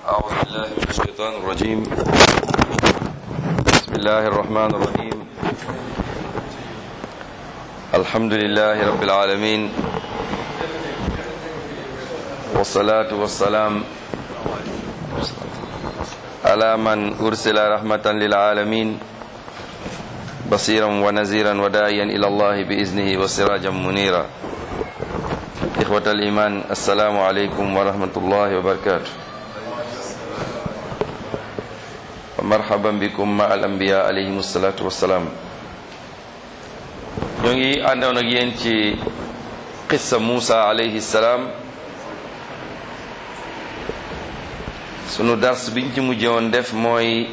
أعوذ بالله من الشيطان الرجيم. بسم الله الرحمن الرحيم. الحمد لله رب العالمين، والصلاة والسلام على من أرسل رحمة للعالمين بصيرا ونذيرا وداعيا إلى الله بإذنه وسراجا منيرا. إخوة الإيمان، السلام عليكم ورحمة الله وبركاته. مرحبا بكم مع الأنبياء عليهم الصلاة والسلام. ñoo ngi àndoon ak yéen ci qissa Muusa alayhi salaam. sunu dars biñ ci mujjoon def mooy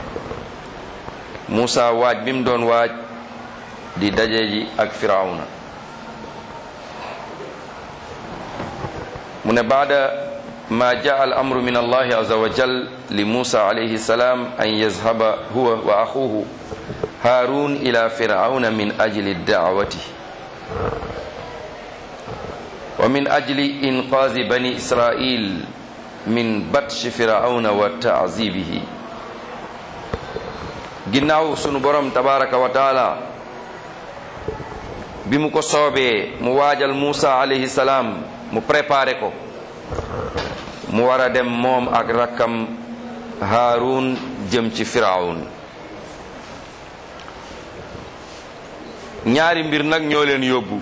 Muusa waaj bi mu doon waaj di daje ji ak Firawna. mu ne baada ma jaa al amru min allahi azza wa jal li Muusa alayhi salaam an yazhaba huwa wa axuhu Haarun ila Firawna min ajli da'wati wa min ajli inqaazi bani Israil min batshi Firawna wa ta'zibihi. ginnaaw sunu borom tabaraka wa taala bi mu ko soobee mu waajal Muusa alayhi salaam, mu préparé ko mu war a dem moom ak rakkam Haarun jëm ci Firawun. ñaari mbir nag ñoo leen yóbbu.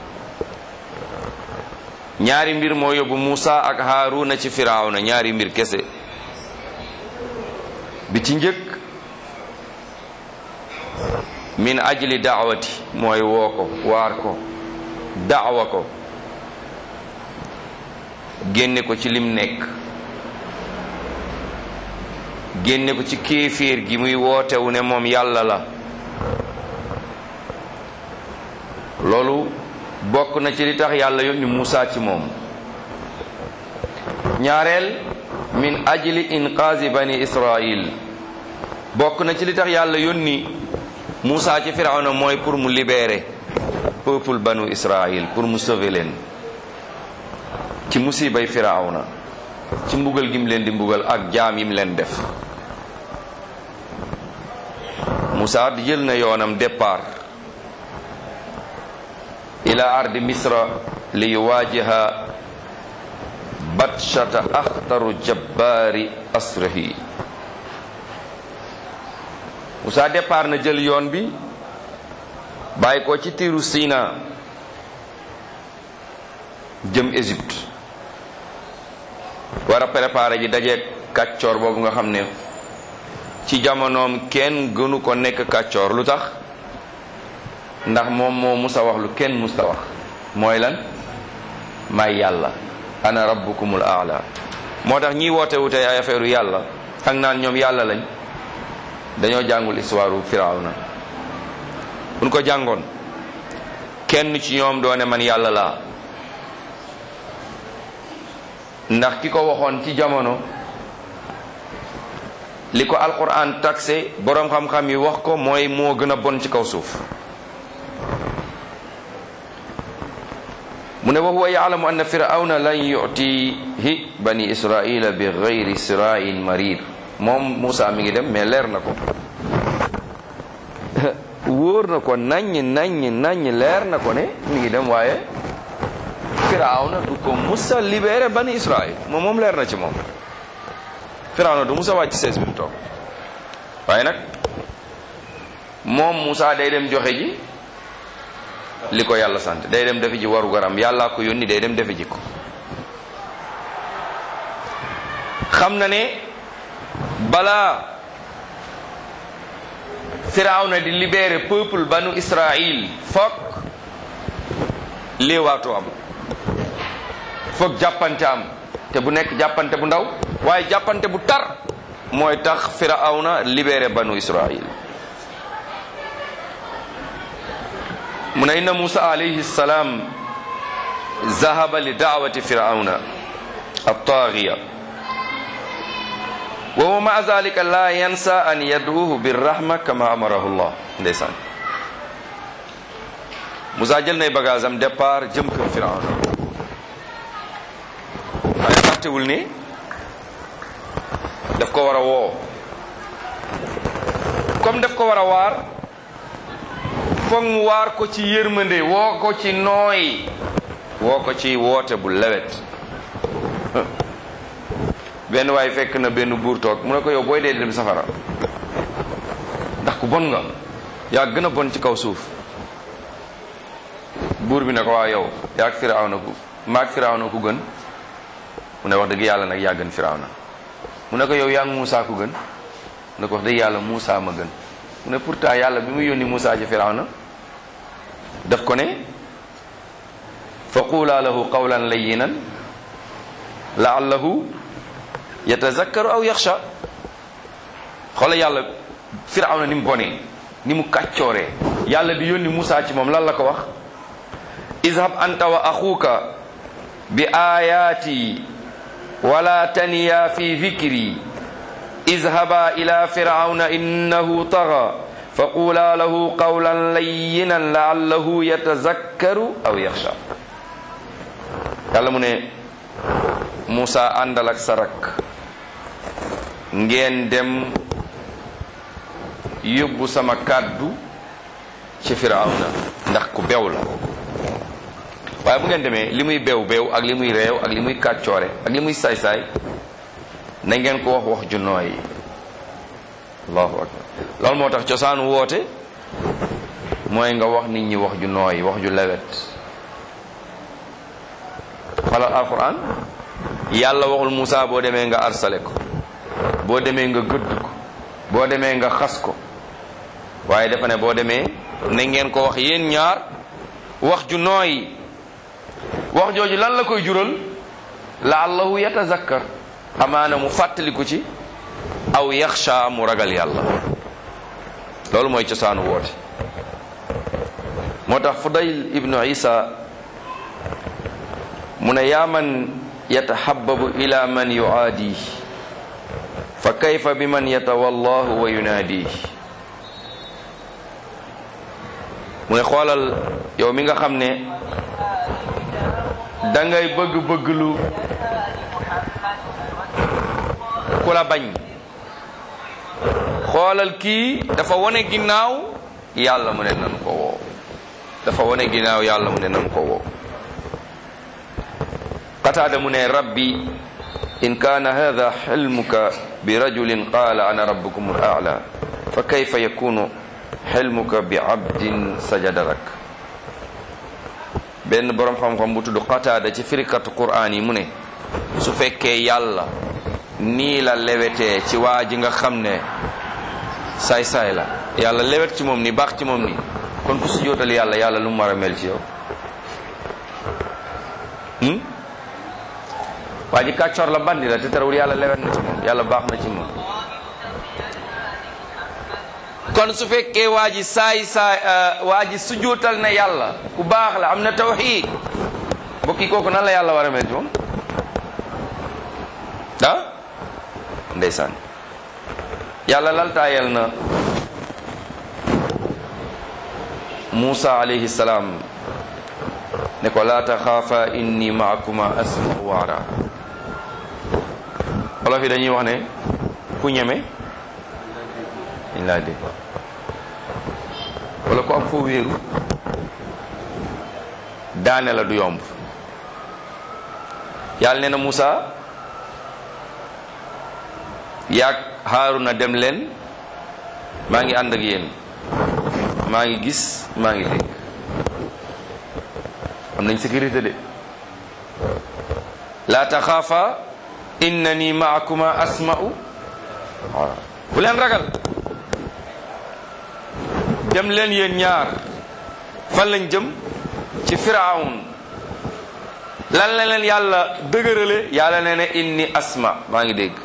ñaari mbir moo yóbbu Muusa ak Haaruna ci Firawna, ñaari mbir kese. bi ci njëkk min ajli daawati, mooy woo ko, waar ko, daawa ko, génne ko ci lim nekk, génne ko ci kéeféer gi muy wootewu ne moom yàlla la. loolu bokk na ci li tax yàlla yónni Muusa ci moom. ñaareel min ajli inqaazi bani Israil, bokk na ci li tax yàlla yónni Muusa ci Firawna mooy pour mu libérer peuple banu Israil, pour mu sauver leen ci musibay Firawna, ci mbugal gim leen di mbugal ak jaam yim leen def. Muusa di jël na yoonam départ ila ardi misra li yuwaajiha batshata axtaru jabbaari asrahi. Muusa départ na jël yoon bi bàyyi ko ci tiiru Sina jëm Égypte, war a préparer ji dajeeg kàccoor boobu nga xam ne ci jamonoom kenn gënu ko nekk kàccoor. lu tax? ndax moom moo musa wax lu kenn musta wax. mooy lan? may yàlla, ana rabbukumul aala. moo tax ñiy woote wute ay affaire yàlla ak naan ñoom yàlla lañ, dañoo jàngul histoire u Firawna. buñ ko jàngoon kenn ci ñoom doone man yàlla laa. ndax ki ko waxoon ci jamono, li ko alquran taxé, boroom xam-xam yi wax ko, mooy moo gën a bon ci kaw suuf. mu ne wa huwa yaalamu anna firawna lan yutihi bani israila bi gayri sirain marir. moom Muusa mi ngi dem, mais leer na ko wóor na ko naññ leer na ko ne mi ngi dem, waaye Firawna du ko musa libéré bani Israël. moom leer na ci moom. Firawna du musa wàcc sees bi mu toog. waaye nag moom Muusa day dem joxe ji li ko yàlla sant, day dem defi ji waru garam. yàllaa ko yónni, day dem defi ji ko. xam na ne balaa Firawna di libéré peuple banu Israël fokk léewaatu am, foog jàppante am, te bu nekk jàppante bu ndaw, waaye jàppante bu tar mooy tax Firawna libéré banu Israil. mu ne inna Muusa alayhi salaam zahaba li daawati Firawna at-taagiya wa huwa ma'a zalika la yansa an yad'uhu birrahma kama amarahu Allah. ndeysaan, Muusa jël nay bagage am départ jëm kër Firawna. waaye fàttewul ne ko war a woo comme daf ko war a waar foog mu waar ko ci yërmande woo ko ci nooy woo ko ci woote bu lewet benn waay fekk na benn buur toog mu ne ko yow booy dee dem safara ndax ku bon nga yaa gën a bon ci kaw suuf buur bi ne ko waa yow yaag Firawna ku maag Firawna ku gën mu ne wax dëgg yàlla nag yaa gën Firawna mu ne ko yow yaa ngi Muusa ku gën mu ne ko wax dëgg yàlla Muusa ma gën mu ne pourtant yàlla bi mu yónni Muusa ci Firawna daf ko ne fa quulaa lahu qawlan layyinan la'allahu yatazakkaru aw yaxsha xoola yàlla Firawna ni mu bonee ni mu kàccooree yàlla di yónni Muusa ci moom lan la ko wax izhab anta wa axuuka bi ayaati wala taniya fi dhikri izhaba ila firawna innahu taxa fa qula lahu qawlan layyinan la'allahu yatazakkaru aw yaxsha yàlla mu ne Muusa àndal ak sa rakk ngeen dem yóbbu sama kàddu ci firawna ndax ku bew la waaye bu ngeen demee li muy bew bew ak li muy réew ak li muy kàccoore ak li muy saay-saay na ngeen ko wax ju nooy allahu akbar loolu moo tax cosaanu woote mooy nga wax nit ñi wax ju nooy wax ju lewet xalal alquran yàlla waxul Muusa boo demee nga arsale ko boo demee nga gëdd ko boo demee nga xas ko waaye dafa ne boo demee na ngeen ko wax yéen ñaar wax ju nooy wax jooju lan la koy jural la'allahu yatazakkar amaana mu fàttaliku ci aw yaxsha mu ragal yàlla loolu mooy cosaanu woote moo tax Fudayl ibnu Isa mu ne yaa man yatahabbabu ila man yuaadi fa kayfa bi man yatawallahu wa yunaadi mu ne xoolal yow mi nga xam ne dangay bëgg lu ku la bañ xoolal kii dafa wone ginnaaw yàlla mu ne nan ko woo dafa wone ginnaaw yàlla mu ne nan ko woo Qataada mu ne rabbi in kaana hada xilmuka bi rajulin qaala ana rabbukum al-a'la fa kayfa yakunu xilmuka bi abdin sajada lak benn boroom xam-xam bu tudd Qataada ci firikatu Qur'aan yi mu ne su fekkee yàlla nii la lewetee ci waa ji nga xam ne saay-saay la yàlla lewet ci moom ni baax ci moom ni kon ku su jootal yàlla yàlla lu mu war a mel ci yow waa ji kàccoor la bandi la te terewul yàlla lewet na ci moom yàlla baax na ci moom kon su fekkee waa ji waa ji sujootal na yàlla ku baax la am na tawxiid mbokki kooku nan la yàlla war a mel ci moom ndeysaan yàlla laltaayal na Muusa alayhi salaam ne ko laa taxaafa inni maakuma asma'u wa ara wolof yi dañuy wax ne ku ñeme dañ laa dégg wala ku am foo wéeru daane la du yomb yàlla nee na Muusa yaag Haaruna dem leen maa ngi ànd ak yéen maa ngi gis maa ngi dégg am nañ sécurité de la taxaafa innani maakuma asma'u bu leen ragal dem leen yéen ñaar fan lañ jëm ci Firawn lan la leen yàlla dëgërale yàlla nee na inni asma maa ngi dégg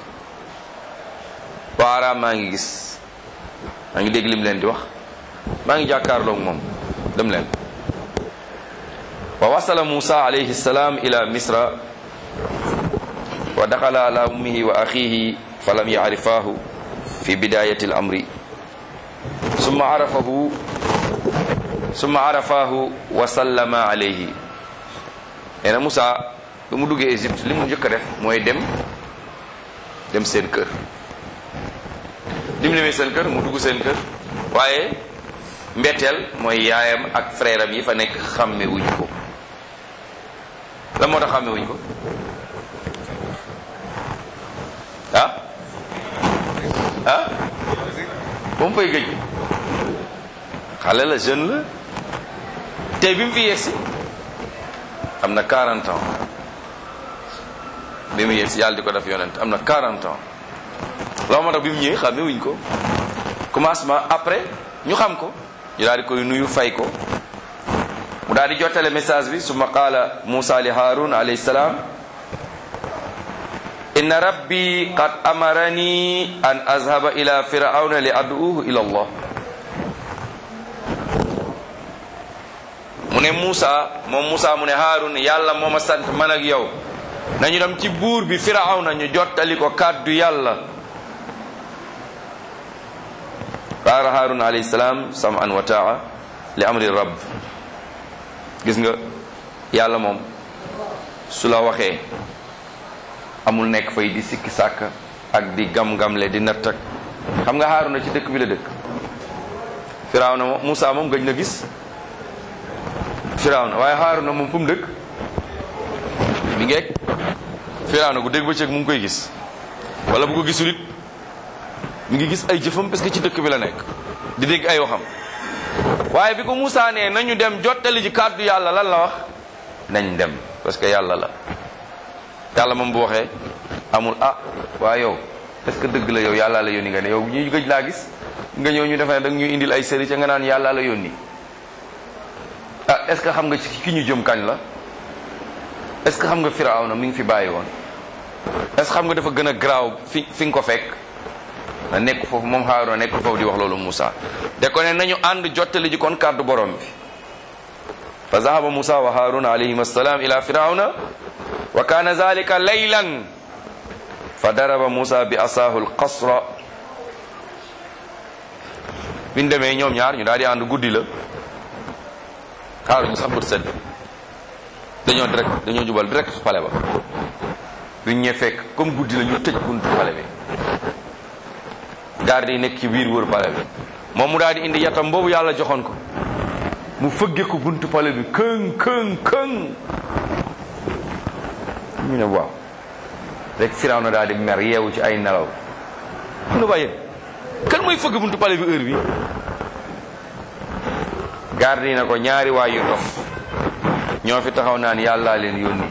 waara maa ngi gis maa ngi dégg lim leen di wax maa ngi jàkkaarloog moom dem leen wa wasala Musa alayhi salaam ila misra wa daxala ala ummihi wa axihi falam yacrifaahu fi bidayati al-amri summa arafaahu wa sallama alayhi nee na Musa ba mu duggee Égypte li mu njëkk a def mooy dem seen kër bi mu demee seen kër mu dugg seen kër waaye mbetteel mooy yaayam ak frère am yi fa nekk xàmme wuñ ko. la moo tax xàmme wuñ ko ah ba mu fay gëj xale la jeune la tey bi mu fi yegsi am na 40 ans bi mu yegsi yàlla di ko def yonent am na 40 ans la moo tax bi mu ñëwee xàmme wuñ ko commencement après ñu xam ko ñu daal di koy nuyu fay ko mu daal di jottale message bi summa qaala Musa li Haarun alayhi salaam inna rabbi qad amarani an azhaba ila firawna li ad'uhu ila Allah mu ne Musa mu ne Haarun yàlla moo ma sant man ak yow nañu dem ci buur bi firawna ñu jottali ko kàddu yàlla. qaala Haarun alayhi salaam sam'an wa ta'a li amri rabb gis nga yàlla moom su la waxee amul nekk fay di sikki sàkk ak di gam-gamle di natt ak xam nga Haaruna ci dëkk bi la dëkk Firawna moom Musa moom gëj na gis Firawna waaye Haaruna moom fu mu dëkk mi ngeeg Firawna gu dégg bëccëg mu ngi koy gis wala bu ko gisul it mi ngi gis ay jëfam parce que ci dëkk bi la nekk di dégg ay waxam waaye bi ko Musa nee nañu dem jottali ji kàddu yàlla lan la wax nañ dem parce que yàlla la yàlla moom bu waxee amul waaye yow est-ce que dëgg la yow yàlla la yónni nga ne yow ñuy gëj laa gis nga ñëw ñu defe ne danga ñuy indil ay sëri ca nga naan yàlla la yónni est-ce que xam nga ci ki ñu jëm kañ la est-ce que xam nga Firawna mi ngi fi bàyyi woon est-ce que xam nga dafa gën a garaaw fi nga ko fekk na nekk foofu moom Haaruna nekk foofu di wax loolu Musa de ko ne nañu ànd jottali ji kon kàddu borom bi fa zahaba Musa wa Haaruna alayhim assalaam ila firawna wa kaana zalika laylan fa daraba Musa bi asaahu alqasra biñ demee ñoom ñaar ñu daal di ànd guddi la xaaruñu sax bët sedd dañoo jubal direct pale ba biñ ñee fekk comme guddi la ñu tëj buntu pale bi garde yi nekk ci biir wër pale bi moom mu daal di indi yatam boobu yàlla joxoon ko mu fëgge ko buntu pale bi këng këng këng ñu ne waaw rek Firawna daal di mer yeewu ci ay nelaw mu ne waaye kan mooy fëgg buntu pale bi heure bi garde yi na ko ñaari waay yu dof ñoo fi taxaw naan yàllaa leen yónni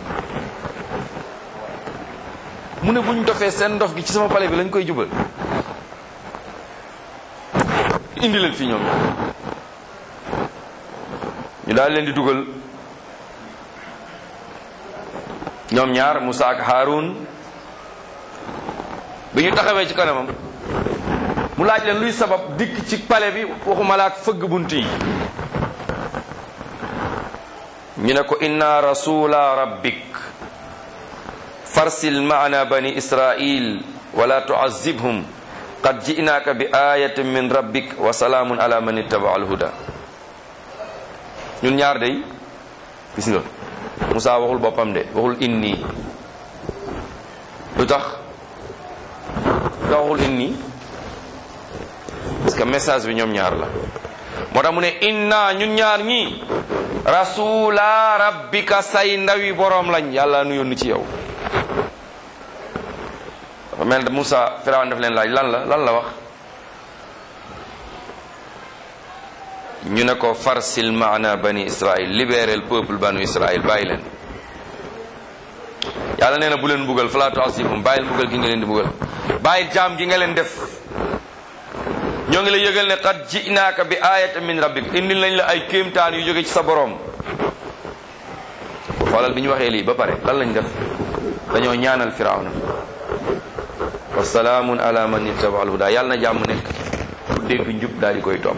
mu ne buñ dofee seen ndof gi ci sama pale bi lañ koy jubal indi leen fii ñoom ñu daal leen di dugal ñoom ñaar Musa ak Haarun bi ñu taxawee ci kanamam mu laaj leen luy sabab dikk ci pale bi waxuma la ak fëgg bunt yi ñu ne ko inna rasula rabbik farsil maana bani israil wala tuazibhum qad ji'naaka bi ayatin min rabbik wa salaamun ala man ittaba alhuda ñun ñaar day gis nga Musa waxul boppam de waxul inni lu tax waxul inni parce que message bi ñoom ñaar la moo tax mu ne inna ñun ñaar ñi rasula rabbika say ndawi boroom lañ yàlla nu yónni ci yow dafa mel ne Musa Firawna daf leen laaj lan la wax ñu ne ko farsil maana bani Israël libérer le peuple banu Israël bàyyi leen yàlla nee na bu leen mbugal fala tu'azzibhum bàyyil mbugal gi nga leen di mbugal bàyyil jaam gi nga leen def ñoo ngi la yëgal ne qad ji'naaka bi ayatin min rabbik indil nañ la ay kéemtaan yu jóge ci sa borom xoolal bi ñu waxee lii ba pare lan lañ def dañoo ñaanal Firawna wa salaamun ala man ittaba al-huda yàlla na jàmm nekk ku dégg njub daal di koy topp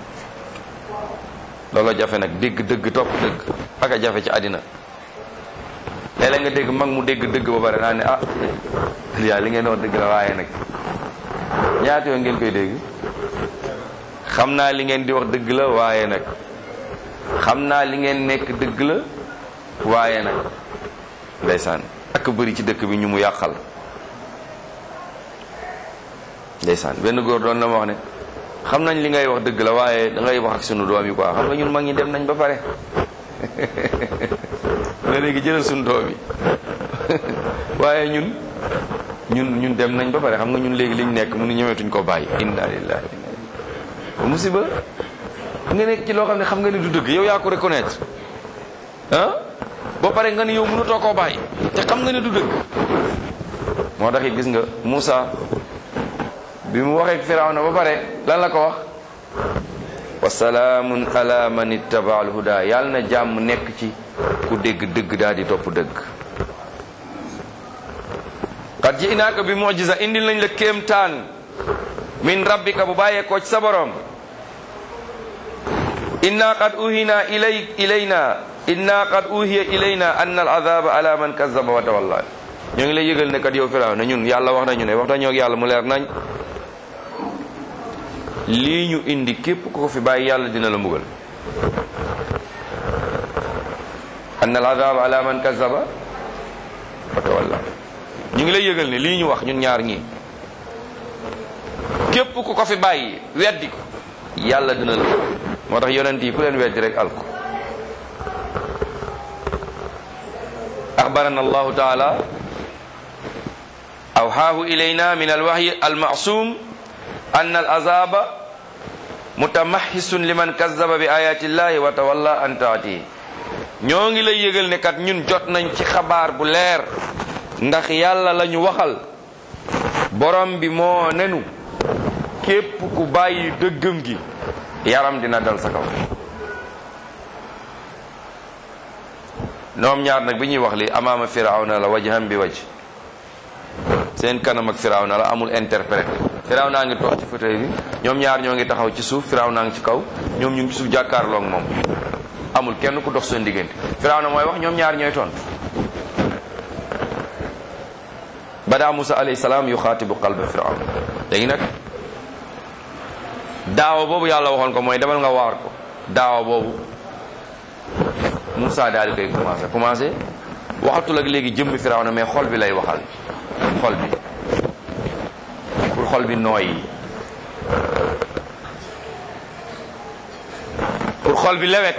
loolu jafe nag dégg dëgg topp dëgg ak a jafe ci àddina léeg-léeg nga dégg mag mu dégg dëgg ba pare naa ne yaa li ngeen wax dëgg la waaye nag ñaata yoo ngeen koy dégg xam naa li ngeen di wax dëgg la waaye nag xam naa li ngeen nekk dëgg la waaye nag ndeysaan ak bëri ci dëkk bi ñu mu yàqal ndeysaan benn góor doon na ma wax ne xam nañ li ngay wax dëgg la waaye da ngay wax ak sunu doom yi quoi xam nga ñun mag ñi dem nañ ba pare ne léegi jëlal sunu doom yi waaye ñun dem nañ ba pare xam nga ñun léegi liñ nekk mënu ñëwetuñ ko bàyyi. inna lillahi musiba nga nekk ci loo xam ne xam nga ni du dëgg yow yaa ko reconnaître ba pare nga ni yow mënutoo koo bàyyi te xam nga ni du dëgg. moo tax it gis nga Moussa bi mu waxee Firawna ba pare lan la ko wax wa salaamun ala man ittaba al huda yàlla na jàmm nekk ci ku dégg dëgg daal di topp dëgg. qad ji'naaka bi mu'jiza indil nañ la kéemtaan min rabbika bu bàyyeekoo ci sa borom. inna qad uhiya ilayna anna al azaba ala man kazzaba wa tawalla ñoo ngi lay yëgal ne kat yow Firawna ñun yàlla wax nañu ne wax nañoo ak yàlla mu leer nañ lii ñu indi képp ku ko fi bàyyi yàlla dina la mbugal. anna al azaba ala man kazzaba wa tawalla ñu ngi lay yëgal ne lii ñu wax ñun ñaar ñii képp ku ko fi bàyyi weddi ko yàlla dina la moo tax yonent yi ku leen weddi rek alko. axbarana allahu taala awxaahu ilayna min alwahyi almasum an alazaba mutamaxisun liman kazaba bi ayati llahi wa tawalla an taatihi ñoo ngi lay yëgal ne kat ñun jot nañ ci xabaar bu leer ndax yàlla la ñu waxal borom bi moo nenu képp ku bàyyi dëggam gi yaram dina dal sa kaw. ñoom ñaar nag bi ñuy wax li amaama Firawna la wajhan bi waj seen kanam ak Firawna la amul interprète. Firawna ngi toog ci fauteuil bi ñoom ñaar ñoo ngi taxaw ci suuf Firawna ngi ci kaw ñoom ñu ngi ci suuf jàkkaarloog moom amul kenn ku dox seen diggante. Firawna mooy wax ñoom ñaar ñooy tontu. bada Musa alayhi salaam yuxaatibu qalba Firawna léegi nag daawa boobu yàlla waxoon ko mooy demal nga waar ko daawa boobu Musa daal di koy commencé waxatul ak léegi jëmmi Firawna mais xol bi lay waxal xol bi pour xol bi nooy pour xol bi lewet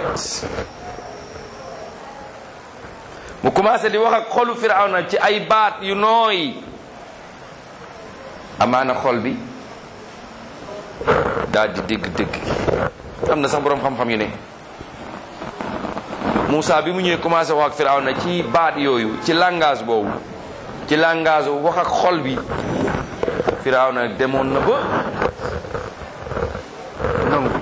mu commencé di wax ak xolu Firawna ci ay baat yu nooy amaana xol bi daal di dégg am na sax boroom xam-xam yu ne Moussa bi mu ñëwee commencé wax ak Firawna ci baat yooyu ci langage boobu ci langage wax ak xol bi Firawna demoon na ba nangu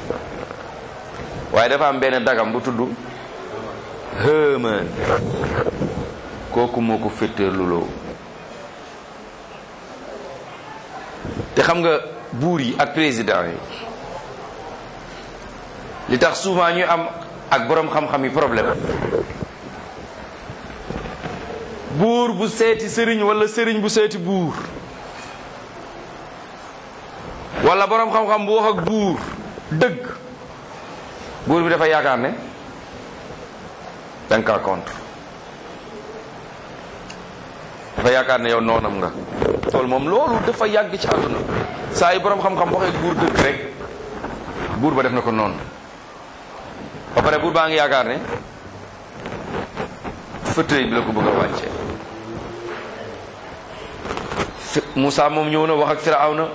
waaye dafa am benn dagam bu tudd Haamaan kooku moo ko féttéerluloo te xam nga buur yi ak président yi li tax souvent ñu am ak boroom xam-xam yi problème buur bu seeti sëriñ wala sëriñ bu seeti buur wala boroom xam-xam bu wax ak buur dëgg buur bi dafa yaakaar ne danga kaa contre dafa yaakaar ne yow noonam nga tool moom loolu dafa yàgg ci àdduna saa yi boroom xam-xam waxee buur dëgg rek buur ba def na ko noonu ba pare buur baa ngi yaakaar ne fauteuil bi la ko bëgg a wàcce Moussa moom ñëw na wax ak Firawna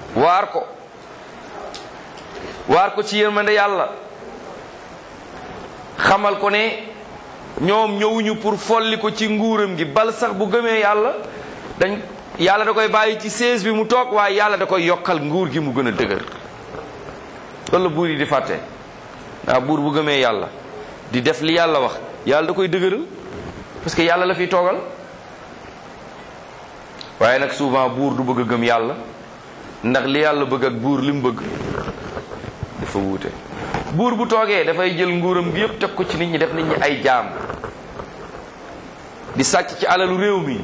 waar ko ci yërmande yàlla xamal ko ne ñoom ñëwuñu pour folli ko ci nguuram gi bal sax bu gëmee yàlla da koy bàyyi ci siège bi mu toog waaye yàlla da koy yokkal nguur gi mu gën a dëgër loolu la buur yi di fàtte ndax buur bu gëmee yàlla di def li yàlla wax yàlla da koy dëgëral parce que yàlla la fiy toogal waaye nag souvent buur du bëgg a gëm yàlla ndax li yàlla bëgg ak buur li mu bëgg dafa wuute buur bu toogee dafay jël nguuram gi yëpp teg ko ci nit ñi def nit ñi ay jaam di sàcc ci alalu réew mi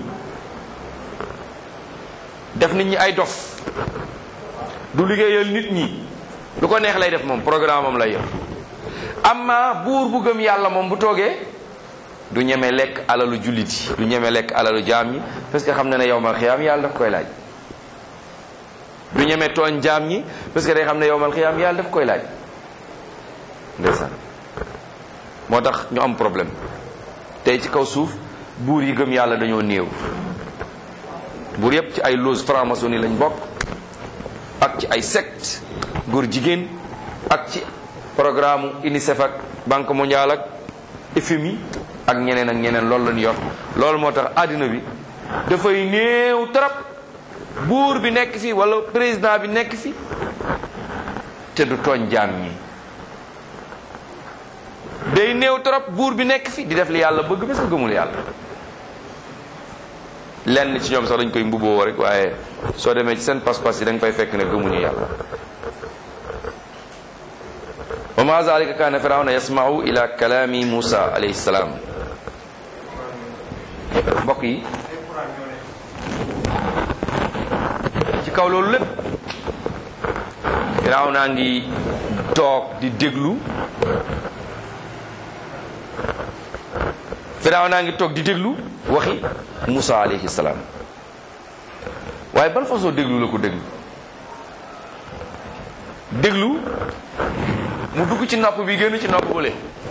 def nit ñi ay dof du liggéeyal nit ñi lu ko neex lay def moom programme am lay yor amma buur bu gëm yàlla moom bu toogee du ñeme lekk alalu jullit yi du ñeme lekk alalu jaam yi parce que xam na ne yow ma xiyaam yàlla daf koy laaj du ñeme tooñ jaam ñi parce que day xam ne yowmal xiyaam yàlla daf koy laaj ndeysaan. moo tax ñu am problème tey ci kaw suuf buur yi gëm yàlla dañoo néew. buur yépp ci ay loge franc-maçonnerie lañ bokk ak ci ay secte góor jigéen ak ci programme UNICEF ak Banque mondiale ak FMI ak ñeneen loolu lañu yor. loolu moo tax àddina bi dafay néew trop buur bi nekk fi wala président bi nekk fi te du tooñ jaam ñi. day néew trop buur bi nekk fi di def li yàlla bëgg parce que gëmul yàlla. lenn ci ñoom sax dañ koy mbubboo rek waaye soo demee ci seen pas-pas yi da nga fay fekk ne gëmuñu yàlla. wa ma zalika kaana firawna yasma'u ila kalaami Musa alayhi salaam. mbokk yi ci kaw loolu lépp firawna ngi toog di déglu waxi Musa alayhi salaam. waaye ban façon déglu la ko déglu mu dugg ci nopp bi génn ci nopp bële.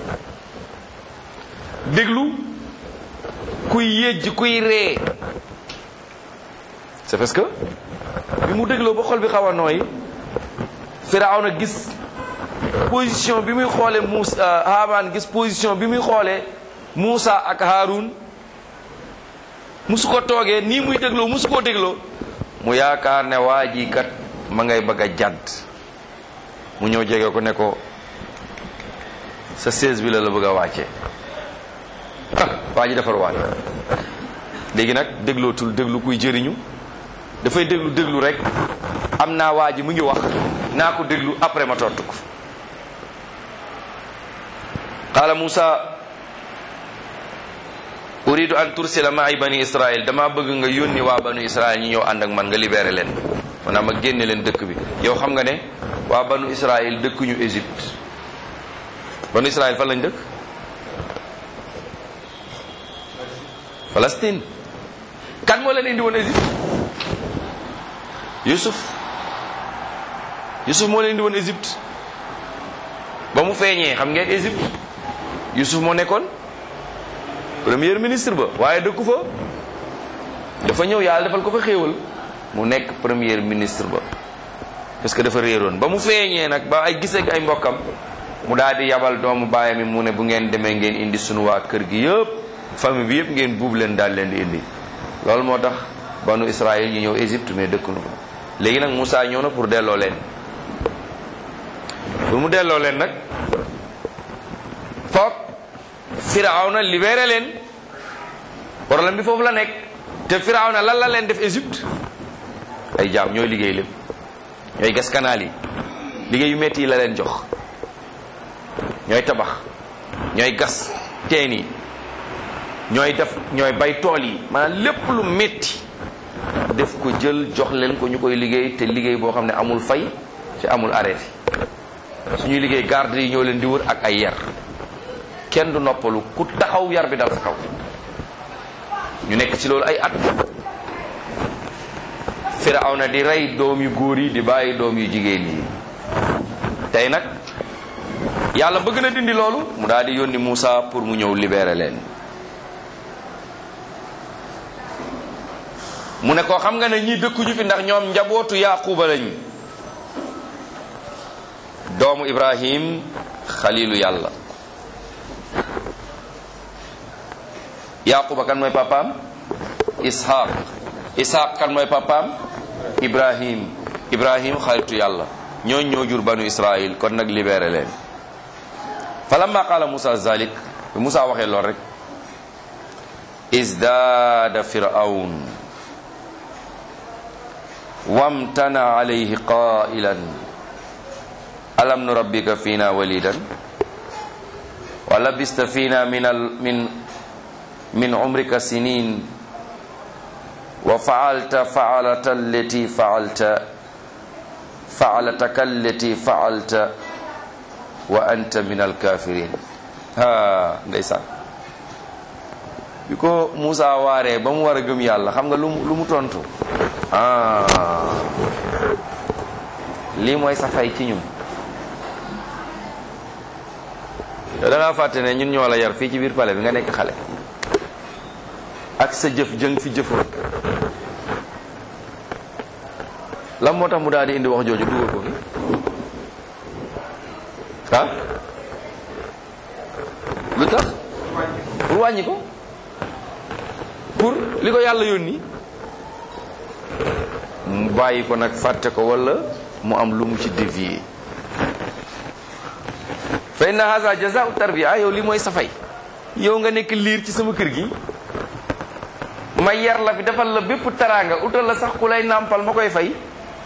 déglu kuy yéej kuy ree. c'est parce que bi mu dégloo ba xol bi xaw a nooy Firawna gis position bi muy xoolee Muusa, Haamaan gis position bi muy xoolee Muusa ak Haarun musu ko toogee nii muy dégloo musu koo dégloo mu yaakaar ne waa ji kat ma ngay bëgg a jàdd mu ñëw jege ko ne ko sa sées bi la bëgg a wàcce waa ji defar waat léegi nag déglootul déglu kuy jëriñu dafay déglu rek am naa waa ji mu ngi wax naa ko déglu après ma tontu ko. qaala Muusa uridu an tursila ma'i bani Israël dama bëgg nga yónni waa banu Israël ñi ñëw ànd ak man nga libéré leen maanaam ma génne leen dëkk bi. yow xam nga ne waa banu Israël dëkkuñu Égypte. banu Israël fan lañ dëkk? Palestine. kan moo leen indi woon Égypte? Yusuf moo leen indi woon Égypte ba mu feeñee xam ngeen Égypte Yusuf moo nekkoon premier ministre ba waaye dëkku fa dafa ñëw yàlla defal ko fa xéewal mu nekk premier ministre ba parce que dafa réeroon ba mu feeñee nag ba ay gisee ak ay mbokkam mu daal di yabal doomu baayam mi mu ne bu ngeen demee ngeen indi sunu waa kër gi yëpp famille bi yëpp ngeen buub leen daal leen di indi. loolu moo tax banu Israël ñu ñëw Égypte mais dëkkuñu fa. léegi nag Moussa ñëw na pour delloo leen mu delloo leen nag foog Firawna libéré leen problème bi foofu la nekk. te Firawna lan la leen def Égypte ay jaam ñooy liggéey lépp ñooy gas kanaal yi liggéey yu metti yi la leen jox ñooy tabax ñooy gas teen yi ñooy bay tool yi maanaam lépp lu metti def ko jël jox leen ko ñu koy liggéey te liggéey boo xam ne amul fay te amul arrêté. suñuy liggéey garde yi ñoo leen di wër ak ay yar kenn du noppalu ku taxaw yar bi dal sa kaw ñu nekk ci loolu ay at. Firawna di rey doom yu góor yi di bàyyi doom yu jigéen yi. tey nag yàlla bëgg na dindi loolu mu daal di yónni Moussa pour mu ñëw libérer leen. mu ne ko xam nga ne ñii dëkkuñu fi ndax ñoom njabootu Yaquba lañ doomu Ibrahim xalilu yàlla. Yaquba kan mooy papaam? Ishaq kan mooy papaam? Ibrahim xaritu yàlla. ñooñ ñoo jur banu Israël kon nag libéré leen. falamma qaala Musa zalik bi Musa waxee lool rek izdaada Firawn wamtana alayhi qailan alam nurabbika fina walidan wa labista fina min umrika sinin wa fa'alta fa'alataka allati fa'alta wa anta min alkafirin. Ndeysaan bi ko Moussa waaree ba mu war a gëm yàlla xam nga lu mu tontu lii mooy sa fay ci ñun. yow da ngaa fàtte ne ñun ñoo la yar fii ci biir palais bi nga nekk xale ak sa jëf jëng fi jëfoon. lan moo tax mu daal di indi wax jooju dugal ko fi ah lu tax pour wàññi ko, pour li ko yàlla yónni mu bàyyi ko nag fàtte ko wala mu am lu mu ci dévier. fa inna haza jazaa'u tarbiya, yow li mooy sa fay. yow nga nekk liir ci sama kër gi ma yar la fi defal la bépp taraanga, utal la sax ku lay nàmpal ma koy fay.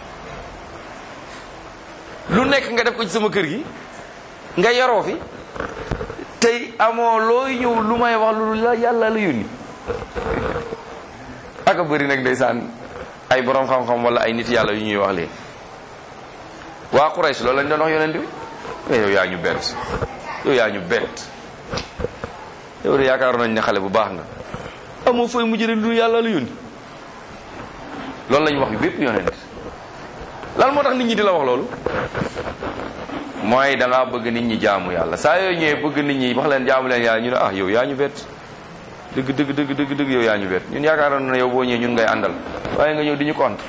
lu nekk nga def ko ci sama kër gi nga yaroo fi tey amoo looy ñëw lu may wax lu la yàlla la yónni. aka bëri nag ndeysaan ay borom xam-xam wala ay nit yàlla yu ñuy wax léegi. waa Quraysh loolu lañ doon wax yonent bi mais yow yaa ñu bett, yow yaa ñu bett, yow de yaakaar nañ ne xale bu baax nga, amoo fooy mujj rek lu yàlla la yónni. loolu lañ wax bi bépp yonent. lan moo tax nit ñi di la wax loolu mooy da ngaa bëgg nit ñi jaamu yàlla. saa yoo ñëwee bëgg nit ñi wax leen jaamu leen yàlla ñu ne ah yow yaa ñu bett, dëgg dëgg dëgg dëgg dëgg yow yaa ñu bett. ñun yaakaaroon na yow boo ñëwee ñun ngay àndal waaye nga ñëw di ñu compte.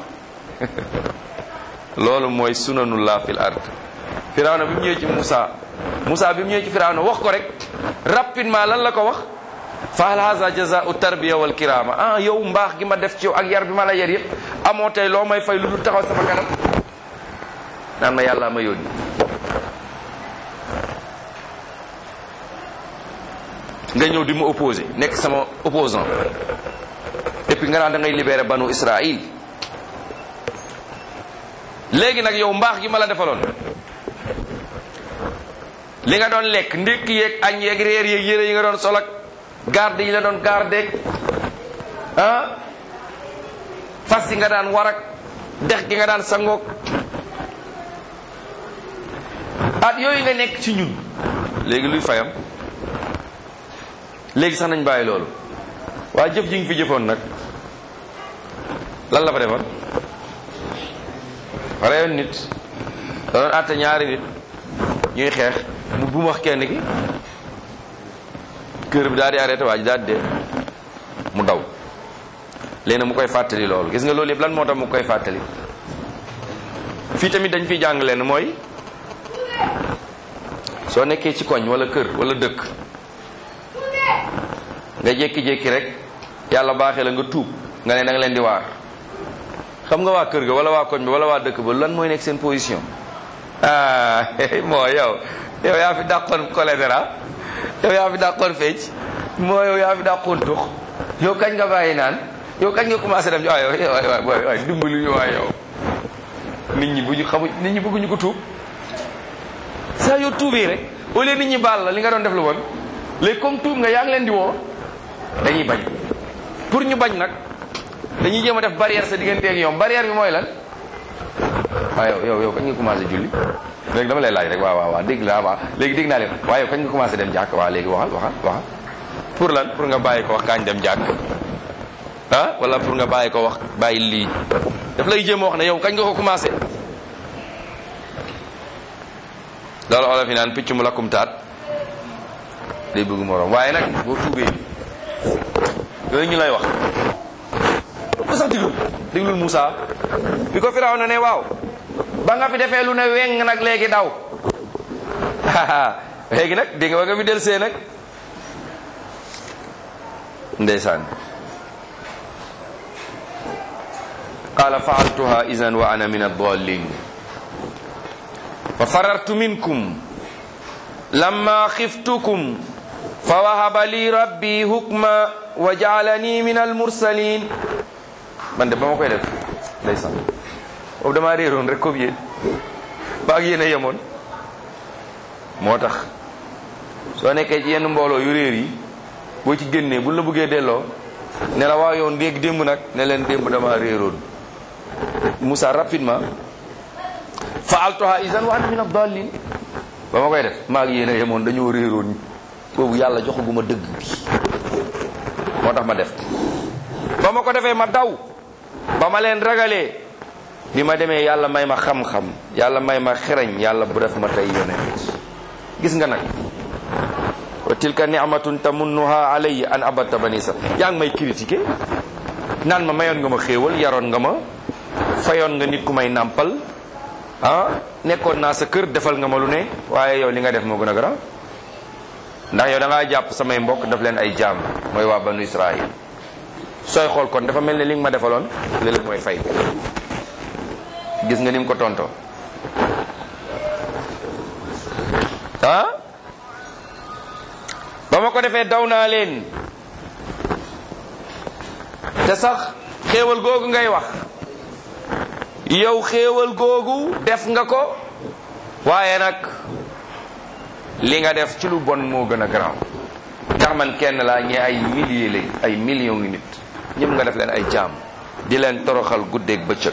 loolu mooy sunanullah fil ard. Firawna bi mu ñëwee ci Moussa bi mu ñëwee ci Firawna wax ko rek rapidement lan la ko wax fa hal haza jazaa'u tarbiya wal kirama. ah yow mbaax gi ma def ci yow ak yar bi ma la yar yëpp amoo tey loo may fay lu dul taxaw sama kanam naan ma yàlla ma yónni. nga ñëw di ma opposé nekk sama opposant et puis nga naan da ngay libéré banu Israël. léegi nag yow mbaax gi ma la defaloon, li nga doon lekk ndékki yeeg añ yeeg reer yeeg yére yi nga doon sol ak garde yi la doon gardeeg fas yi nga daan war ak dex gi nga daan sangoog at yooyu nga nekk ci ñun, léegi luy fayam? léegi sax nañ bàyyi loolu. waa jëf ji nga fi jëfoon nag lan la fa defoon? reyoon nit, da doon àtte ñaari nit ñuy xeex mu bumax kenn ki, kër bi daal di arrêté waa ji daal di dee mu daw. léegi nag mu koy fàttali loolu. gis nga loolu yëpp lan moo tax mu koy fàttali? fii tamit dañ fiy jàng leen mooy soo nekkee ci koñ wala kër wala dëkk nga jékki-jékki rek yàlla baaxee la nga tuub nga ne da nga leen di waar. xam nga waa kër ga wala waa koñ bi wala waa dëkk ba lan mooy nekk seen position? ah moo yow yaa fi dàqoon choléra, yow yaa fi dàqoon fecc, moo yow yaa fi dàqoon tux, yow kañ nga bàyyi naan, yow kañ nga commencé dem ci waay dimbali ñu waay yow. nit ñi bu ñu xamu nit ñi bëgguñu ko tuub. saa yoo tuubee rek au lieu nit ñi baal la li nga doon def lu bon léegi comme tuub nga yaa ngi leen di woo dañuy bañ. pour ñu bañ nag dañuy jéem a def barrière sa diggante ak ñoom. barrière bi mooy lan? waaw yow kañ nga commencé julli? léegi dama lay laaj rek waaw dégg la waaw léegi dégg naa leen waaye yow kañ nga commencé dem jàkk? waaw léegi waxal pour lan? pour nga bàyyi ko wax kaañ dem jàkk wala pour nga bàyyi ko wax bàyyi lii. daf lay jéem a wax ne yow kañ nga ko commencé. loolu olof yi naan picc mu lakkum taat day bëgg moroom. waaye nag boo tuubee yooyu ñu lay wax bu sax déglul Moussa bi ko Firawna ne waaw ba nga fi defee lu ne weng nag léegi daw léegi nag dégg nga ba nga fi del see nag ndeysaan qaala faaltuha idan wa ana min ad-dallin fa farartu minkum lamma xiftukum fa wahaba li rabbi hukma wa jaalani min al-mursalin. man de ba ma koy def ndeysaan boobu damaa réeroon rek comme yéen ba ak yéen a yemoon. moo tax soo nekkee ci yenn mbooloo yu réer yi boo ci génnee bu la bëggee delloo ne la waa yoon léegi démb nag ne leen démb damaa réeroon. Moussa rapidement fa'altuha izan wa ana min ad-dallin ba ma koy def maa ak yéen a yemoon dañoo réeroon boobu yàlla joxaguma dëgg bi moo tax ma def ba ma ko defee ma daw ba ma leen ragalee bi ma demee yàlla may ma xam-xam, yàlla may ma xereñ, yàlla bu def ma tey yonent. gis nga nag wa tilka ni'matun tamunnuha alayya an abatta bani Israil. yaa ngi may critiquer naan ma mayoon nga ma xéewal, yaroon nga ma, fayoon nga nit ku may nàmpal, nekkoon naa sa kër, defal nga ma lu ne, waaye yow li nga def moo gën a garaaw. ndax yow da ngaa jàpp samay mbokk daf leen ay jaam, mooy waa banu Israil. sooy xool kon dafa mel ne li nga ma defaloon léeg-léeg mooy fay. gis nga ni mu ko tontoo ba ma ko defee daw naa leen, te sax xéewal googu ngay wax yow, xéewal googu def nga ko, waaye nag li nga def ci lu bon moo gën a garaaw. ndax man kenn laa, ñee ay milliers lañ, ay millions ngi nit, ñëpp nga def leen ay jaam, di leen toroxal guddeeg bëccëg.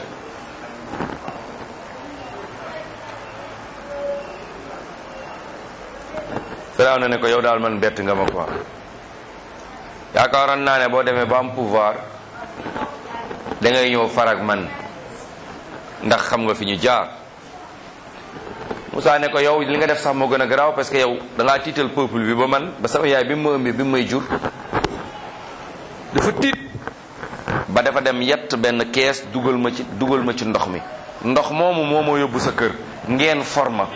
Firawna ne ko yow daal man bett nga ma quoi, yaakaaroon naa ne boo demee ba am pouvoir da ngay ñëw farag man, ndax xam nga fi ñu jaar. Moussa ne ko yow li nga def sax moo gën a garaaw, parce que yow da ngaa tiital peuple bi ba man, ba sama yaay bi mu ma ëmbee, bi mu may jur dafa tiit ba dafa dem yett benn kees dugal ma ci ndox mi. ndox moomu moo ma yóbbu sa kër, ngeen forma,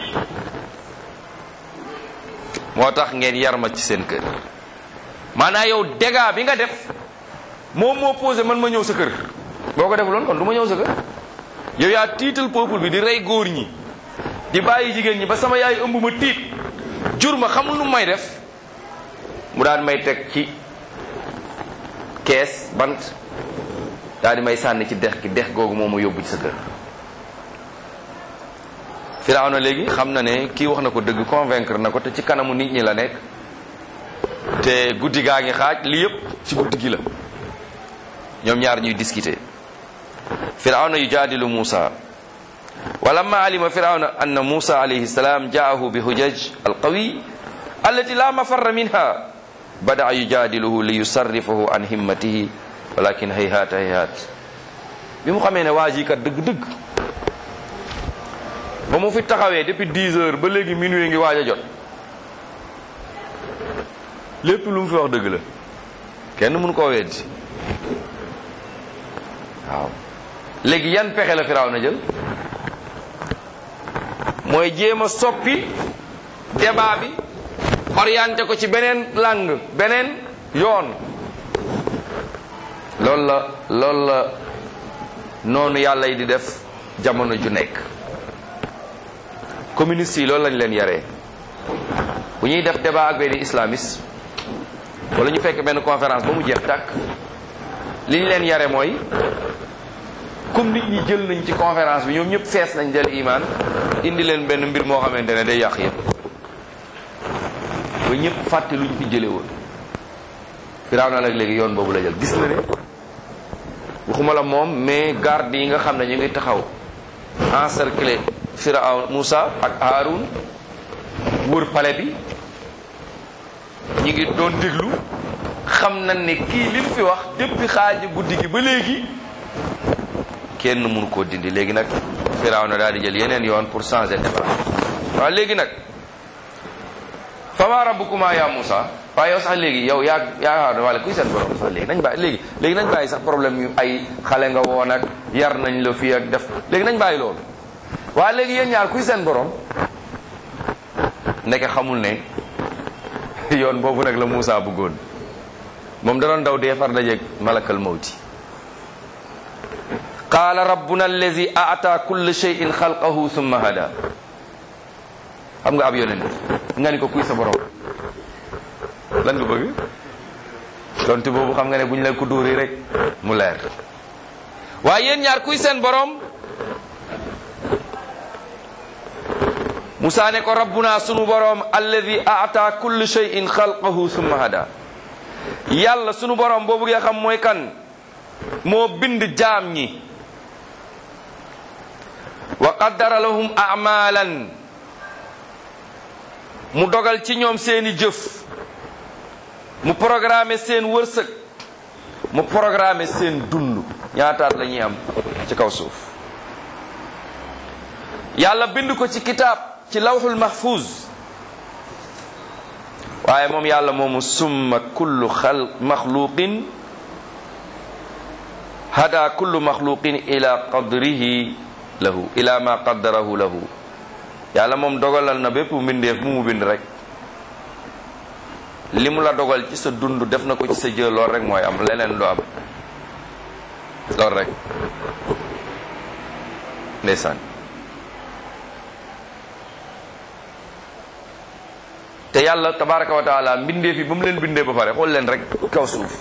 moo tax ngeen yar ma ci seen kër. maanaam yow dégâts bi nga def moom moo posé man ma ñëw sa kër. boo ko defuloon kon du ma ñëw sa kër. yow yaa tiital peuple bi di rey góor ñi, di bàyyi jigéen ñi, ba sama yaay ëmb ma tiit, jur ma xamul nu may def, mu daan may teg ci kees bant, daal di may sànni ci dex gi, dex googu moo ma yóbbu ci sa kër. Firawna léegi xam na ne kii wax na ko dëgg, convaincre na ko, te ci kanamu nit ñi la nekk, te guddi gaa ngi xaaj, li yëpp ci guddi gi la. ñoom ñaar ñuy discuter. Firawna yujaadilu Muusa wa lamma alima Firawna anna Muusa alayhi salaam jaahu bi hujaj alqawi allati la mafarra minha bada'a yujaadiluhu li yusarrifahu an himmatihi walakin hayhaata hayhaat. bi mu xamee ne waa ji kat dëgg-dëgg ba mu fi taxawee depuis 10 heures ba léegi minuit ngi waaj a jot, lépp lu mu fi wax dëgg la, kenn mënu koo weddi. waaw léegi yan pexe la Firawna jël? mooy jéem a soppi débat bi, orienté ko ci beneen langue, beneen yoon. loolu la noonu yàlla yi di def jamono ju nekk. communistes yi loolu lañ leen yaree. bu ñuy def débat ak benn islamiste wala ñu fekk benn conférence ba mu jeex tàkk, li ñu leen yare mooy comme nit ñi jël nañ ci conférence bi, ñoom ñëpp fees nañ del iman, indi leen benn mbir moo xamante ne day yàq yëpp ba ñëpp fàtte luñ fi jële woon. Firawna nag léegi yoon boobu la jël. gis na ne waxuma la moom, mais garde yi nga xam ne ñu ngi taxaw encercler Firawna, Moussa ak Haroun, wër palais bi, ñi ngi doon déglu, xam nañ ne kii li mu fi wax depuis xaaji guddi gi ba léegi kenn mënu koo dindi. léegi nag Firawna daal di jël yeneen yoon pour changer débat. waaw léegi nag fama rabbukuma ya Moussa, waaye yow sax léegi yow yaa wala kuy seen borom sax léegi nañ bàyyi léegi nañ bàyyi sax problème yu ay xale nga woon ak yar nañ la fii ak def, léegi nañ bàyyi loolu. waaye léegi yéen ñaar kuy seen borom? ndeke xamul ne yoon boobu nag la Moussa bëggoon. moom da doon daw dee far dajeeg malakal mawti. qaala rabbuna allazi a'ta kulla shay'in xalqahu thumma hada. xam nga ab yonent nga ni ko kuy sa borom, lan nga bëgg? tontu boobu xam nga ne bu ñu la ko dóoree rek mu leer. waaye yéen ñaar kuy seen borom? Musaa ne ko rabbuna sunu borom alladi a'ta kulli shay'in xalqahu thumma hada. yàlla sunu borom boo bëggee xam mooy kan, moo bind jaam ñi. wa qaddara lahum a'malan, mu dogal ci ñoom seeni jëf, mu programmé seen wërsëg, mu programmé seen dund. ñaataat la ñuy am ci kaw suuf? yàlla bind ko ci kitaab ci lawhul mahfuz waaye moom yàlla moomu summa kullu maxluqin hada kullu maxluqin ila qadrihi lahu ila ma qaddarahu lahu yàlla moom dogalal na bépp mbindeef mu bind rek li mu la dogal ci sa dund def na ko ci sa jël lool rek mooy am leneen lu am lool rek ndeysaan te yàlla tabaraka wa taala mbindeef yi ba mu leen bindee ba pare xool leen rek kaw suuf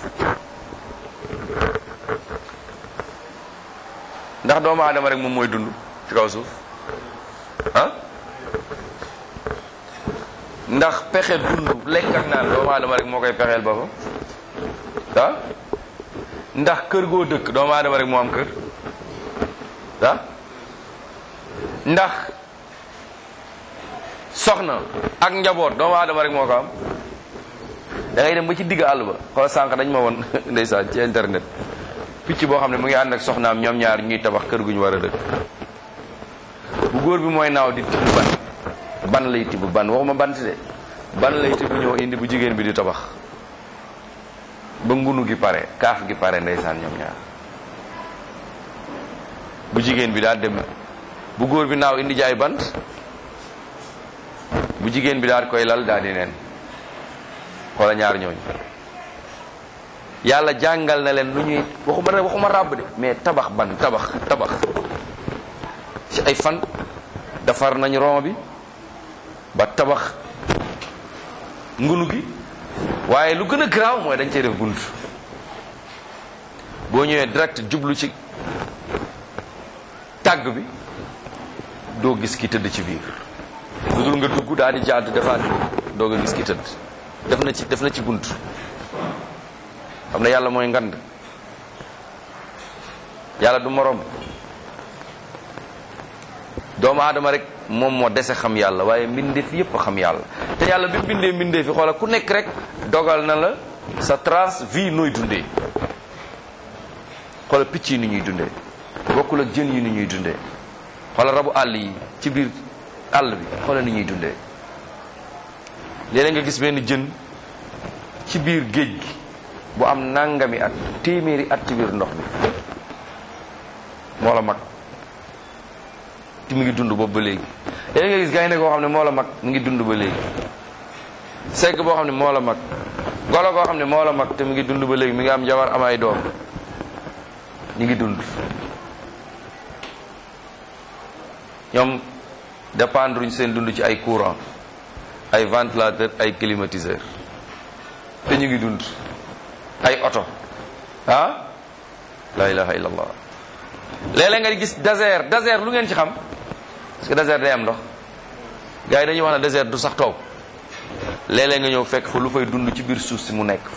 ndax doomu aadama rek moom mooy dund ci kaw suuf ah ndax pexe dund lekk ak naan doomu aadama rek moo koy pexeel boppam ah ndax kër goo dëkk doomu aadama rek moo am kër ah ndax soxna ak njaboot doomu aadama rek moo ko am da ngay dem ba ci digg àll ba xool sànq dañ ma woon ndeysaan ci internet picc boo xam ne mu ngi ànd ak soxnaam ñoom ñaar ñuy tabax kër gu ñu war a dëkk bu góor bi mooy naaw di tibb ban lay tibb ban waxuma bant de ban lay tibb ñëw indi bu jigéen bi di tabax ba ngunu gi pare kaaf gi pare ndeysaan ñoom ñaar bu jigéen bi daal dem bu góor bi naaw indi jaay bant bu jigéen bi daal koy lal daal di neen xoola ñaar ñooñu yàlla jàngal na leen lu ñuy waxuma ràbb de mais tabax ban tabax ci ay fan defar nañ rond bi ba tabax ngunu gi waaye lu gën a garaaw mooy dañ cey def bunt boo ñëwee direct jublu ci tàgg bi doo gis ki tëdd ci biir lu dul nga dugg daal di jàdd defaat doo nga gis ki tëdd def na ci bunt xam ne yàlla mooy ngand yàlla du morom doomu aadama rek moom moo dese xam yàlla waaye mbindeef yépp xam yàlla te yàlla bi bindee mbindeef fi xoola ku nekk rek dogal na la sa tranche vie nooy dundee xoola picc yi ni ñuy dundee bokkul ak jën yi ni ñuy dundee xoola rabu àll yi ci biir àll bi xoola ni ñuy dundee léeg-léeg nga gis benn jën ci biir géej gi bu am nangami at téeméeri at ci biir ndox mi moo la mag ti mu ngi dund boobu ba léegi léegi nga gis gaynde goo xam ne moo la mag mu ngi dund ba léegi segg boo xam ne moo la mag golo goo xam ne moo la mag te mu ngi dund ba léegi mi ngi am jabar am ay doom ñu ngi dund ñoom dépendre uñ seen dund ci ay courant ay ventilateur ay climatiseur te ñu ngi dund ay oto ah la ilaha illallah léeg-léeg nga gis désert lu ngeen ci xam parce que désert day am ndox gars yi dañuy wax ne désert du sax taw léeg-léeg nga ñëw fekk fa lu fay dund ci biir suuf si mu nekk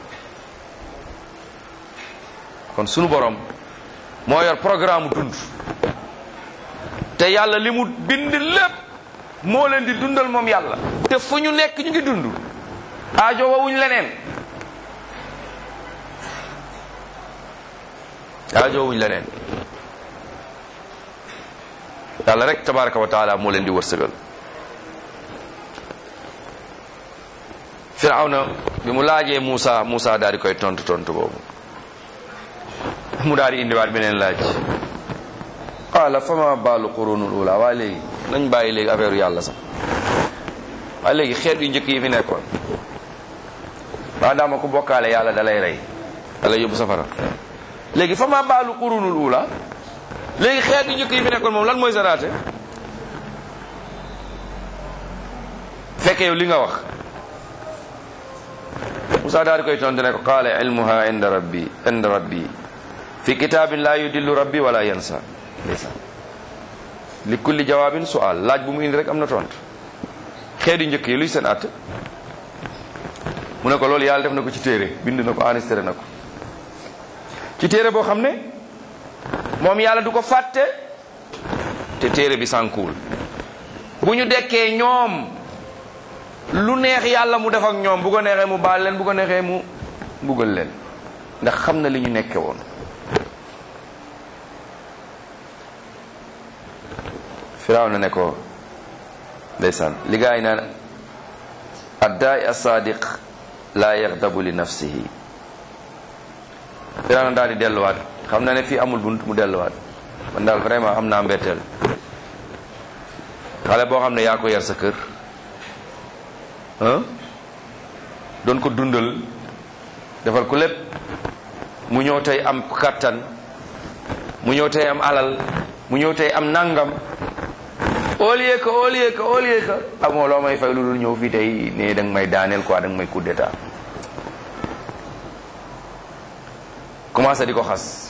kon sunu borom moo yor programme dund te yàlla li mu bind lépp moo leen di dundal moom yàlla te fu ñu nekk ñu ngi dund aajo wowuñ leneen yàlla rek tabaraka wa taala moo leen di wërsëgal Firawna bi mu laajee Muusa daal di koy tontu boobu mu daal di indiwaat beneen laaj qaala fama baalu qurunul ula waaye léegi nañ bàyyi léegi affaire yàlla sax waaye léegi xeet yu njëkk yi fi nekkoon maadaama ku bokkaale yàlla dalay rey dalay yóbbu safara léegi fama baalu qurunul ula léegi xeet yu njëkk yi fi nekkoon moom lan mooy saraate fekke yow li nga wax Musaa daal di koy tontu ne ko qaala ilmuha inda rabbi fi kitaabin laa yudillu rabbi wala yansa li kulli jawaabin su'al laaj bu mu indi rek am na tontu xeet yu njëkk yi luy seen àtte mu ne ko loolu yàlla def na ko ci téere bind na ko enregistré na ko ci téere boo xam ne moom yàlla du ko fàtte te téere bi sànkuwul bu ñu dekkee ñoom lu neex yàlla mu def ak ñoom bu ko neexee mu baal leen bu ko neexee mu mbugal leen ndax xam na li ñu nekke woon Firawna ne ko ndeysaan li gaa yi naan addaay as-sadiq laa yaxdabu li nafsihi. Firawna daal di delluwaat xam na ne fii amul bunt mu delluwaat. man daal vraiment am naa mbetteel xale boo xam ne yaa ko yar sa kër doon ko dundal defal ko lépp mu ñëw tey am kattan mu ñëw tey am alal mu ñëw tey am nangam au lieu que amoo loo may fay lu dul ñëw fii tey ne danga may daaneel quoi danga may coup d'état commencé di ko xas.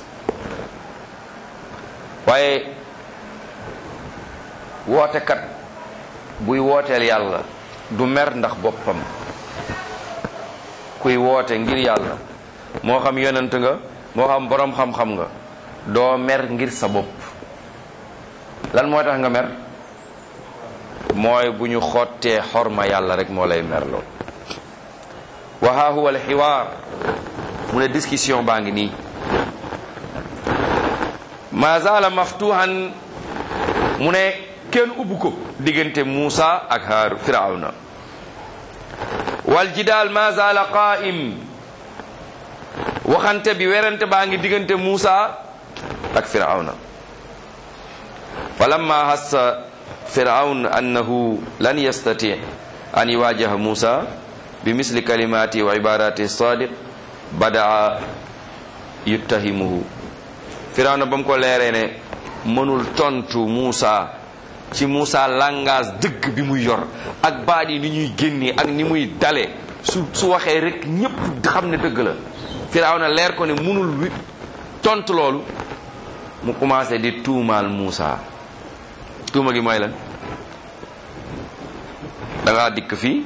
waaye wootekat buy wooteel yàlla du mer ndax boppam. kuy woote ngir yàlla moo xam yonent nga moo xam boroom xam-xam nga doo mer ngir sa bopp. lan moo tax nga mer mooy bu ñu xottee xorma yàlla rek moo lay merloo. wa haa huwa al xiwaar mu ne discussion baa ngi nii ma zaala maftuhan mu ne kenn ubbu ko diggante Muusa ak Firawna wal jidaal ma zaala qaa'im waxante bi werante baa ngi diggante Muusa ak Firawna falamma hassa Firawn annahu lan yastati an yuwaajiha Muusa bi misli kalimati wa ibarati sadiq badaa yuttahimuhu. Firawna ba mu ko leeree ne mënul tontu Muusa ci Muusa langage dëgg bi muy yor ak baat yi ni ñuy génnee ak ni muy dale su waxee rek ñépp xam ne dëgg la. Firawna leer ko ne mënul tontu loolu mu commencé di tuumaal Muusa. tuuma gi mooy lan? dangaa dikk fii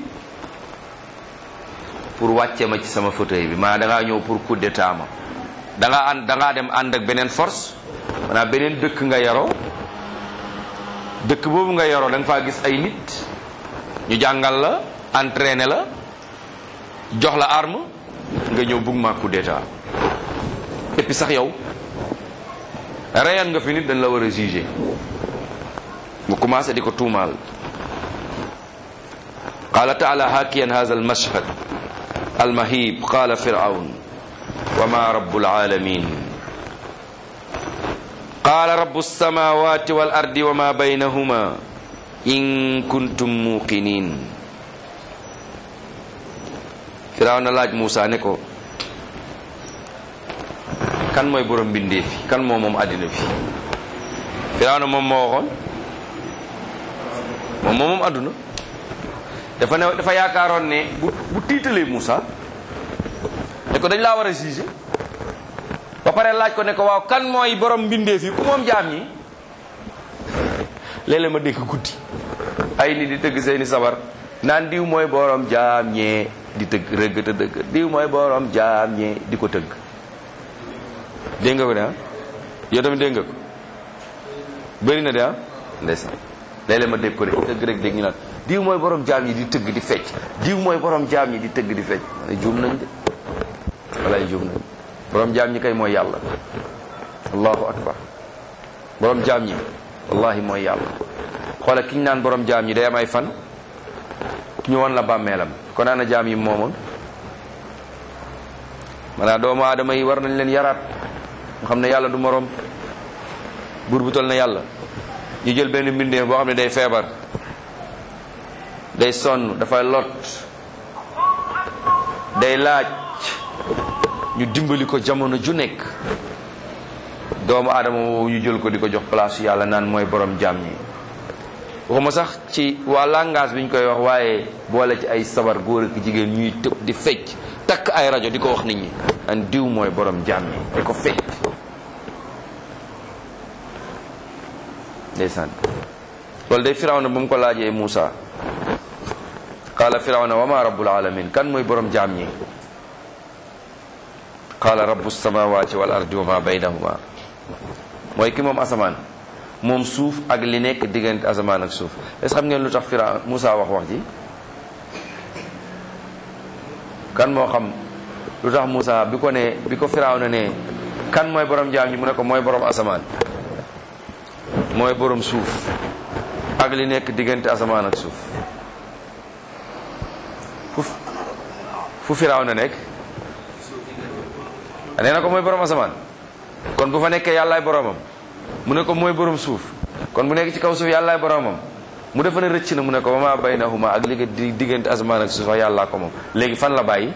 pour wàcce ma ci sama fauteuil bi maanaam dangaa ñëw pour coup d'état ma dangaa dem ànd ak beneen force maanaam beneen dëkk nga yaroo dëkk boobu nga yaroo da nga faa gis ay nit ñu jàngal la entraîner la jox la arme nga ñëw bugg ma coup d'état et puis sax yow reyan nga fi nit dañ la war a juger mu commencé di ko tuumaal. qala taala hakiyan hadha al mashhad al mahib qala Firawn wa ma rabbul alamin qala rabbus samawati wal ardi wa ma baynahuma in kuntum muqinin. Firawna laaj Muusa ne ko kan mooy borom mbindee fi kan moom àddina fi. Firawna moom moo waxoon moom àdduna dafa yaakaaroon ne bu tiitalee Muusa ne ko dañ laa war a juger ba pare laaj ko ne ko waaw kan mooy borom mbindeef yi ku moom jaam ñi. léeg-léeg ma dégg guddi ay nit di tëgg seeni sabar naan diw mooy borom jaam ñee di tëgg rëgg te dëgg diw mooy borom jaam ñee di ko tëgg. dégg nga ko de ah yow tamit dégg nga ko bëri na de ah ndeysaan léeg-léeg ma dégg ko de tëgg rek dégg ñu naan diw mooy borom jaam ñi di tëgg di fecc diw mooy borom jaam ñi di tëgg di fecc. ma ne juum nañ de walaay juum nañ borom jaam ñi kay mooy yàlla. allahu akbar borom jaam ñi wallahi mooy yàlla. xoola ki ñu naan borom jaam ñi day am ay fan ñu woon la bàmmeelam kon ana jaam yi moomoon. maanaam doomu aadama yi war nañ leen yaraat nga xam ne yàlla du moroom buur bu tol na yàlla. ñu jël benn mbindeef boo xam ne day feebar day sonn dafay lot day laaj ñu dimbali ko jamono ju nekk doomu aadama woowu ñu jël ko di ko jox place yàlla naan mooy borom jaam ñi. waxuma sax ci waa langage bi ñu koy wax waaye boole ci ay sabar góor ak jigéen ñuy tëb di fecc takk ay rajo di ko wax nit ñi an diw mooy borom jaam ñi di ko fecc. ndeysaan loolu day Firawna ba mu ko laajee Muusa qaala Firawna wa ma rabbul alamin kan mooy borom jaam ñi. qaala rabbus samawati wal ardi wa ma baynahuma mooy ki moom asamaan moom suuf ak li nekk diggante asamaan ak suuf. est-ce xam ngeen lu tax Muusa wax ji kan moo xam lu tax Muusa bi ko Firawna ne kan mooy borom jaam ñi mu ne ko mooy borom asamaan mooy borom suuf ak li nekk diggante asamaan ak suuf fu Firawna nekk nee na ko mooy borom asamaan kon bu fa nekkee yàllaay boromam mu ne ko mooy borom suuf kon bu nekk ci kaw suuf yàllaay boromam mu defa ne rëcc na mu ne ko wa maa baynahuma ak li diggante asamaan ak suuf ak yàllaa ko moom léegi fan la bàyyi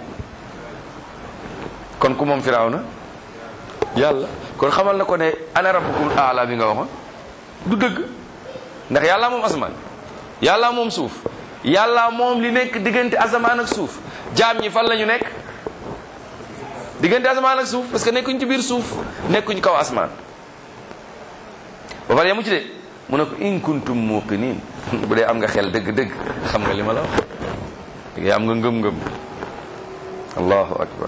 kon ku moom Firawna yàlla kon xamal na ko ne ana rabbukum aala bi nga waxoon du dëgg ndax yàlla moom asamaan yàlla moom suuf yàlla moom li nekk diggante asamaan ak suuf jaam ñi fan la ñu nekk diggante asamaan ak suuf parce que nekkuñ ci biir suuf nekkuñ kaw asamaan ba pare yamu ci de mu ne ko in kuntum muqinin bu dee am nga xel dëgg-dëgg xam nga li ma la wax léegi am nga ngëm-ngëm allahu akbar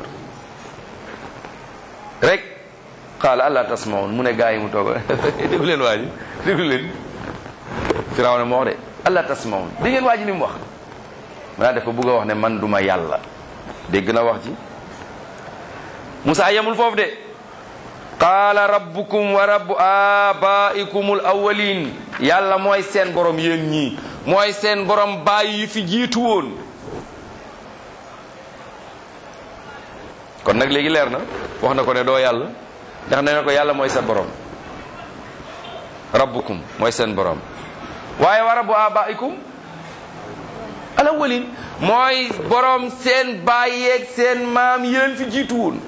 rek qaala alla tasmaun mu ne gaa yi mu toog déglu leen waa ji déglu leen Firawna moo wax de alla tasmaun dégg ngeen waa ji ni mu wax maanaam dafa bëgg a wax ne man duma yàlla dégg na wax ji Musaa yemul foofu de qaala rabbukum wa rabbu abaikumul awwalin yàlla mooy seen borom yéen ñii mooy seen borom bàyyi yi fi jiitu woon kon nag léegi leer na wax na ko ne doo yàlla ndax nee na ko yàlla mooy sa borom rabbukum mooy seen borom waaye wa rabbu abaikum al awwalin mooy borom seen bàyyeeg seen maam yéen fi jiitu woon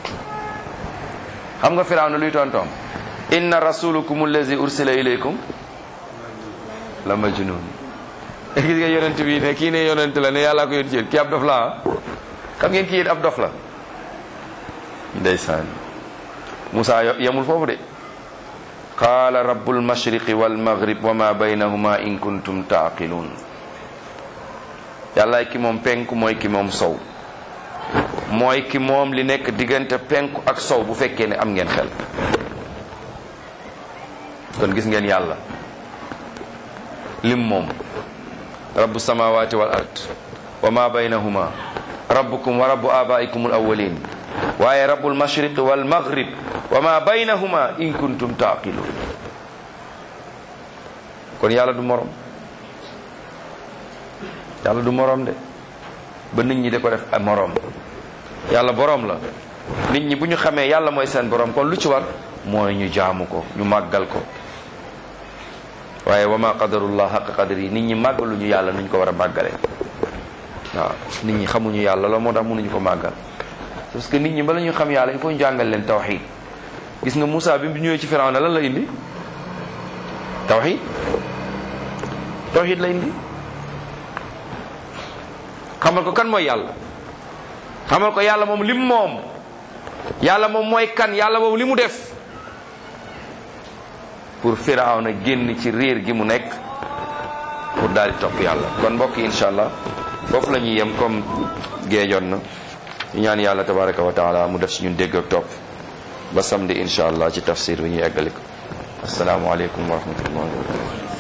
xam nga Firawna luy tontoom inna rasulukum allazi ursila ilaykum la majnun gis nga yonent bi ne kii ne yonent la ne yàllaa ko yónni ci kii ab dof la xam ngeen kii ab dof la ndeysaan Musaa yemul foofu de qaala rabbul mashriqi wal maghrib wa ma baynahuma in kuntum taqilun yàllaay ki moom penku mooy ki moom sow mooy ki moom li nekk diggante penku ak sow bu fekkee ne am ngeen xel kon gis ngeen yàlla lim moom rabbu samawati wal ard wa ma baynahuma rabbukum wa rabbu abaikum al awwalin waaye rabbul mashriq wal maghrib wa ma baynahuma in kuntum taqilun kon yàlla du morom yàlla du morom de ba nit ñi de ko def ak morom yàlla borom la nit ñi bu ñu xamee yàlla mooy seen borom kon lu ci war mooy ñu jaamu ko ñu màggal ko waaye wa ma qadarullah haqqa qadri nit ñi màggaluñu yàlla nuñ ko war a màggale waaw nit ñi xamuñu yàlla la moo tax mënuñu ko màggal parce que nit ñi bala ñu xam yàlla il faut ñu jàngal leen tawxid gis nga Moussa bi mu ñëwee ci Firawna lan la indi tawxid tawxid la indi xamal ko kan mooy yàlla xamal ko yàlla moom lim moom yàlla moom mooy kan yàlla moom li mu def pour Firawna génn ci réer gi mu nekk pour daal di topp yàlla kon mbokk yi incha allah foofu la ñuy yem comme géejoon na ñu ñaan yàlla tabaraka wa taala mu def ci ñun dégg ak topp ba samedi incha allah ci tafsir bi ñuy eggali ko assalaamu aleykum wa rahmatullahi wa barakatuh